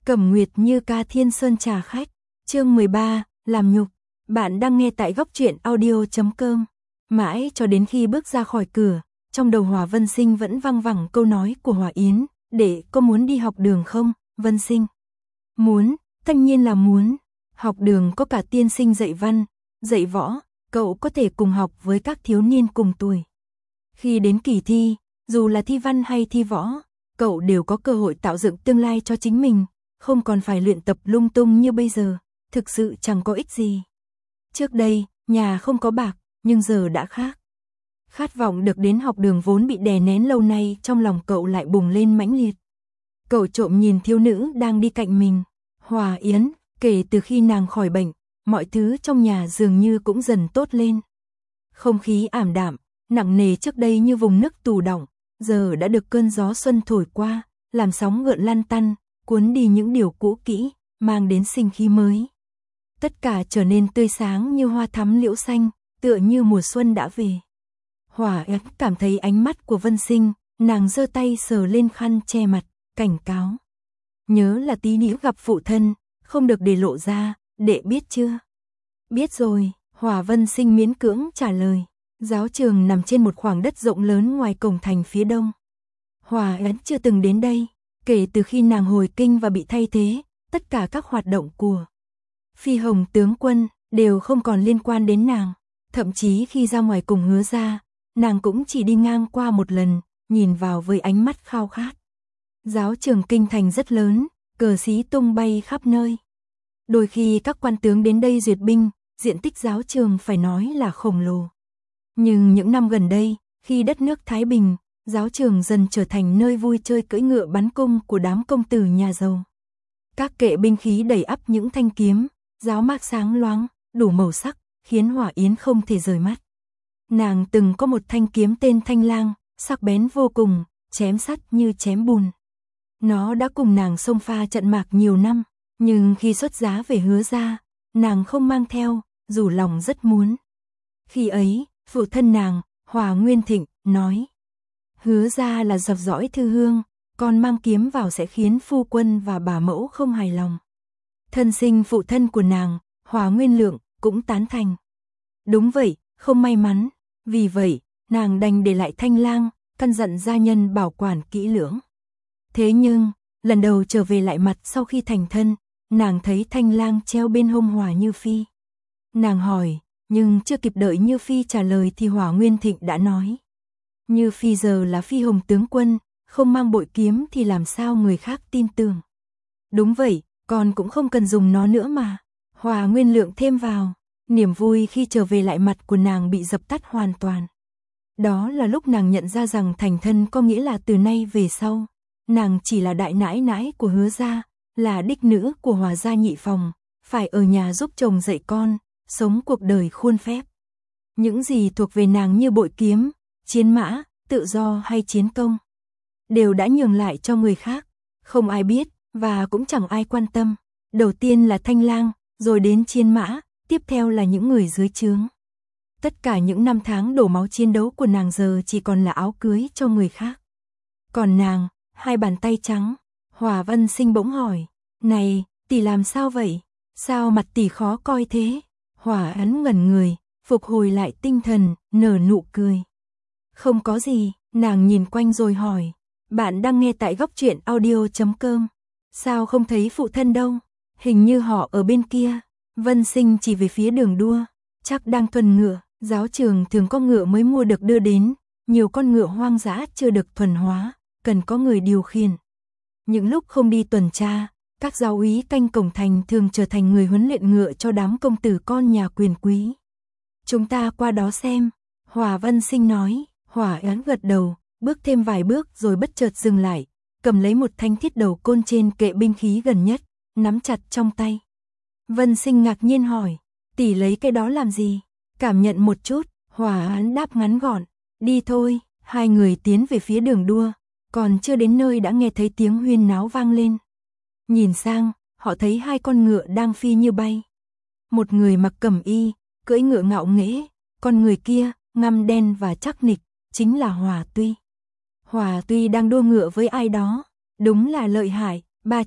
Cẩm Nguyệt Như ca Thiên Sơn trà khách, chương 13, làm nhục. Bạn đang nghe tại góc truyện audio.com. Mãi cho đến khi bước ra khỏi cửa, trong đầu Hòa Vân Sinh vẫn văng vẳng câu nói của Hòa Yến, để có muốn đi học đường không, Vân Sinh? Muốn, tất nhiên là muốn. Học đường có cả tiên sinh dạy văn, dạy võ, cậu có thể cùng học với các thiếu niên cùng tuổi. Khi đến kỳ thi, dù là thi văn hay thi võ, cậu đều có cơ hội tạo dựng tương lai cho chính mình, không còn phải luyện tập lung tung như bây giờ, thực sự chẳng có ích gì. Trước đây, nhà không có bạc, nhưng giờ đã khác. Khát vọng được đến học đường vốn bị đè nén lâu nay trong lòng cậu lại bùng lên mãnh liệt. Cậu trộm nhìn thiếu nữ đang đi cạnh mình, Hòa Yến, kể từ khi nàng khỏi bệnh, mọi thứ trong nhà dường như cũng dần tốt lên. Không khí ảm đạm, nặng nề trước đây như vùng nước tù đọng, giờ đã được cơn gió xuân thổi qua, làm sóng gợn lăn tăn, cuốn đi những điều cũ kỹ, mang đến sinh khí mới. Tất cả trở nên tươi sáng như hoa thắm liễu xanh, tựa như mùa xuân đã về. Hòa Yến cảm thấy ánh mắt của Vân Sinh, nàng giơ tay sờ lên khăn che mặt, cảnh cáo. Nhớ là tí nữa gặp phụ thân, không được để lộ ra, đệ biết chưa? Biết rồi, Hòa Vân Sinh miễn cưỡng trả lời. Giáo trường nằm trên một khoảng đất rộng lớn ngoài cổng thành phía đông. Hòa Yến chưa từng đến đây, kể từ khi nàng hồi kinh và bị thay thế, tất cả các hoạt động của Phi Hồng tướng quân đều không còn liên quan đến nàng, thậm chí khi ra ngoài cùng Hứa ra, nàng cũng chỉ đi ngang qua một lần, nhìn vào với ánh mắt khao khát. Giáo trường kinh thành rất lớn, cờ xí tung bay khắp nơi. Đôi khi các quan tướng đến đây duyệt binh, diện tích giáo trường phải nói là khổng lồ. Nhưng những năm gần đây, khi đất nước thái bình, giáo trường dần trở thành nơi vui chơi cưỡi ngựa bắn cung của đám công tử nhà giàu. Các kệ binh khí đầy ắp những thanh kiếm, giáo mác sáng loáng, đủ màu sắc, khiến Hòa Yến không thể rời mắt. Nàng từng có một thanh kiếm tên Thanh Lang, sắc bén vô cùng, chém sắt như chém bùn. Nó đã cùng nàng xông pha trận mạc nhiều năm, nhưng khi xuất giá về Hứa ra, nàng không mang theo, dù lòng rất muốn. Khi ấy, phụ thân nàng, Hòa Nguyên Thịnh, nói: Hứa ra là dập dõi thư hương, còn mang kiếm vào sẽ khiến phu quân và bà mẫu không hài lòng. Thân sinh phụ thân của nàng, Hòa Nguyên Lượng, cũng tán thành. Đúng vậy, không may mắn, vì vậy, nàng đành để lại Thanh Lang, căn dặn gia nhân bảo quản kỹ lưỡng. Thế nhưng, lần đầu trở về lại mặt sau khi thành thân, nàng thấy Thanh Lang treo bên hông Hòa Như Phi. Nàng hỏi, nhưng chưa kịp đợi Như Phi trả lời thì Hòa Nguyên Thịnh đã nói: Như Phi giờ là Phi Hồng tướng quân, không mang bội kiếm thì làm sao người khác tin tưởng. Đúng vậy, con cũng không cần dùng nó nữa mà. Hòa Nguyên Lượng thêm vào, niềm vui khi trở về lại mặt của nàng bị dập tắt hoàn toàn. Đó là lúc nàng nhận ra rằng thành thân có nghĩa là từ nay về sau, nàng chỉ là đại nãi nãi của Hứa gia, là đích nữ của Hòa gia nhị phòng, phải ở nhà giúp chồng dạy con, sống cuộc đời khuôn phép. Những gì thuộc về nàng như bội kiếm, chiến mã, tự do hay chiến công, đều đã nhường lại cho người khác, không ai biết, và cũng chẳng ai quan tâm. Đầu tiên là Thanh Lang, rồi đến chiến mã, tiếp theo là những người dưới trướng. Tất cả những năm tháng đổ máu chiến đấu của nàng giờ chỉ còn là áo cưới cho người khác. Còn nàng, hai bàn tay trắng. Hòa Vân Sinh bỗng hỏi: Này, tỷ làm sao vậy? Sao mặt tỷ khó coi thế? Hòa Yến ngẩn người, phục hồi lại tinh thần, nở nụ cười. Không có gì, nàng nhìn quanh rồi hỏi: Bạn đang nghe tại góc truyện audio.com. Sao không thấy phụ thân đâu? Hình như họ ở bên kia. Vân Sinh chỉ về phía đường đua, chắc đang thuần ngựa. Giáo trường thường có ngựa mới mua được đưa đến, nhiều con ngựa hoang dã chưa được thuần hóa, cần có người điều khiển. Những lúc không đi tuần tra, các giáo úy canh cổng thành thường trở thành người huấn luyện ngựa cho đám công tử con nhà quyền quý. Chúng ta qua đó xem, Hòa Vân Sinh nói. Hòa Yến gật đầu, bước thêm vài bước rồi bất chợt dừng lại, cầm lấy một thanh thiết đầu côn trên kệ binh khí gần nhất, nắm chặt trong tay. Vân Sinh ngạc nhiên hỏi: Tỷ lấy cái đó làm gì? Cảm nhận một chút, Hòa Yến đáp ngắn gọn: Đi thôi. Hai người tiến về phía đường đua, còn chưa đến nơi đã nghe thấy tiếng huyên náo vang lên. Nhìn sang, họ thấy hai con ngựa đang phi như bay. Một người mặc cẩm y, cưỡi ngựa ngạo nghễ, còn người kia, ngăm đen và chắc nịch, chính là Hòa Tuy. Hòa Tuy đang đua ngựa với ai đó, đúng là lợi hại, 3 trận,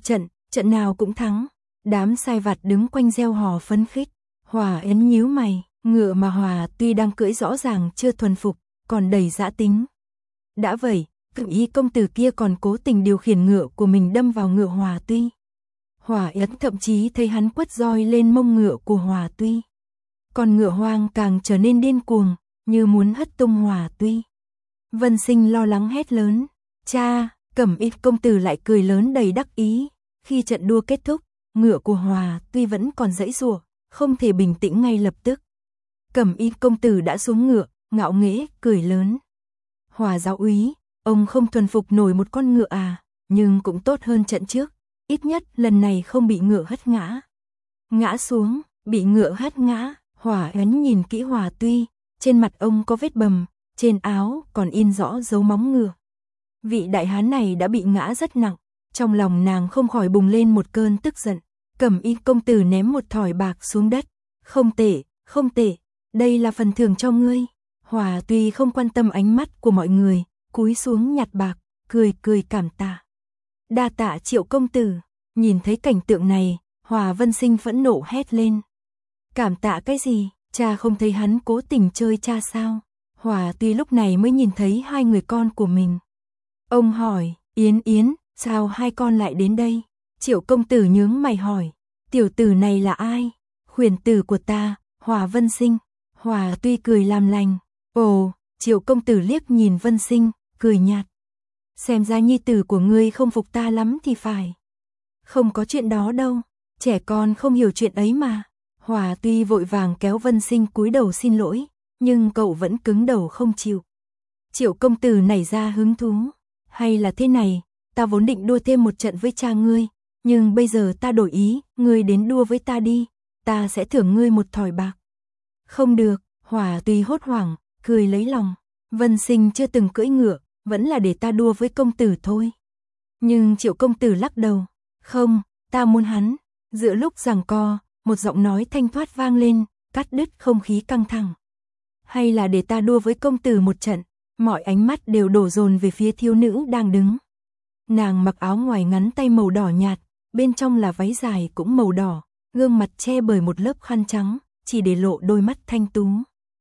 trận nào cũng thắng. Đám sai vặt đứng quanh reo hò phấn khích. Hòa Yến nhíu mày, ngựa mà Hòa Tuy đang cưỡi rõ ràng chưa thuần phục, còn đầy dã tính. Đã vậy, Cửu Y công tử kia còn cố tình điều khiển ngựa của mình đâm vào ngựa Hòa Tuy. Hòa Yến thậm chí thấy hắn quất roi lên mông ngựa của Hòa Tuy. Còn ngựa hoang càng trở nên điên cuồng, như muốn hất tung Hòa Tuy. Vân Sinh lo lắng hét lớn, cha. Cẩm Y công tử lại cười lớn đầy đắc ý. Khi trận đua kết thúc, ngựa của Hòa Tuy vẫn còn giãy giụa, không thể bình tĩnh ngay lập tức. Cẩm Y công tử đã xuống ngựa, ngạo nghễ cười lớn. Hòa giáo úy, ông không thuần phục nổi một con ngựa à, nhưng cũng tốt hơn trận trước, ít nhất lần này không bị ngựa hất ngã. Ngã xuống, bị ngựa hất ngã. Hòa Yến nhìn kỹ Hòa Tuy, trên mặt ông có vết bầm, trên áo còn in rõ dấu móng ngựa. Vị đại hán này đã bị ngã rất nặng, trong lòng nàng không khỏi bùng lên một cơn tức giận. Cẩm Y công tử ném một thỏi bạc xuống đất. Không tệ, không tệ, đây là phần thưởng cho ngươi. Hòa Tuy không quan tâm ánh mắt của mọi người, cúi xuống nhặt bạc, cười cười cảm tạ. Đa tạ Triệu công tử. Nhìn thấy cảnh tượng này, Hòa Vân Sinh phẫn nộ hét lên. Cảm tạ cái gì, cha không thấy hắn cố tình chơi cha sao? Hòa Tuy lúc này mới nhìn thấy hai người con của mình. Ông hỏi, Yến Yến, sao hai con lại đến đây? Triệu công tử nhướng mày hỏi, tiểu tử này là ai? Khuyển tử của ta, Hòa Vân Sinh. Hòa Tuy cười làm lành. Ồ, Triệu công tử liếc nhìn Vân Sinh, cười nhạt. Xem ra nhi tử của ngươi không phục ta lắm thì phải. Không có chuyện đó đâu, trẻ con không hiểu chuyện ấy mà. Hòa Tuy vội vàng kéo Vân Sinh cúi đầu xin lỗi, nhưng cậu vẫn cứng đầu không chịu. Triệu công tử nảy ra hứng thú. Hay là thế này, ta vốn định đua thêm một trận với cha ngươi, nhưng bây giờ ta đổi ý, ngươi đến đua với ta đi, ta sẽ thưởng ngươi một thỏi bạc. Không được, Hòa Tuy hốt hoảng, cười lấy lòng. Vân Sinh chưa từng cưỡi ngựa, vẫn là để ta đua với công tử thôi. Nhưng Triệu công tử lắc đầu. Không, ta muốn hắn. Giữa lúc giằng co, một giọng nói thanh thoát vang lên, cắt đứt không khí căng thẳng. Hay là để ta đua với công tử một trận. Mọi ánh mắt đều đổ dồn về phía thiếu nữ đang đứng. Nàng mặc áo ngoài ngắn tay màu đỏ nhạt, bên trong là váy dài cũng màu đỏ, gương mặt che bởi một lớp khăn trắng, chỉ để lộ đôi mắt thanh tú.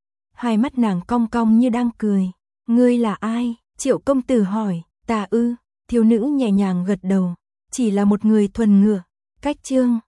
Hai mắt nàng cong cong như đang cười. Ngươi là ai? Triệu công tử hỏi. Ta ư? Thiếu nữ nhẹ nhàng gật đầu. Chỉ là một người thuần ngựa. Cách chương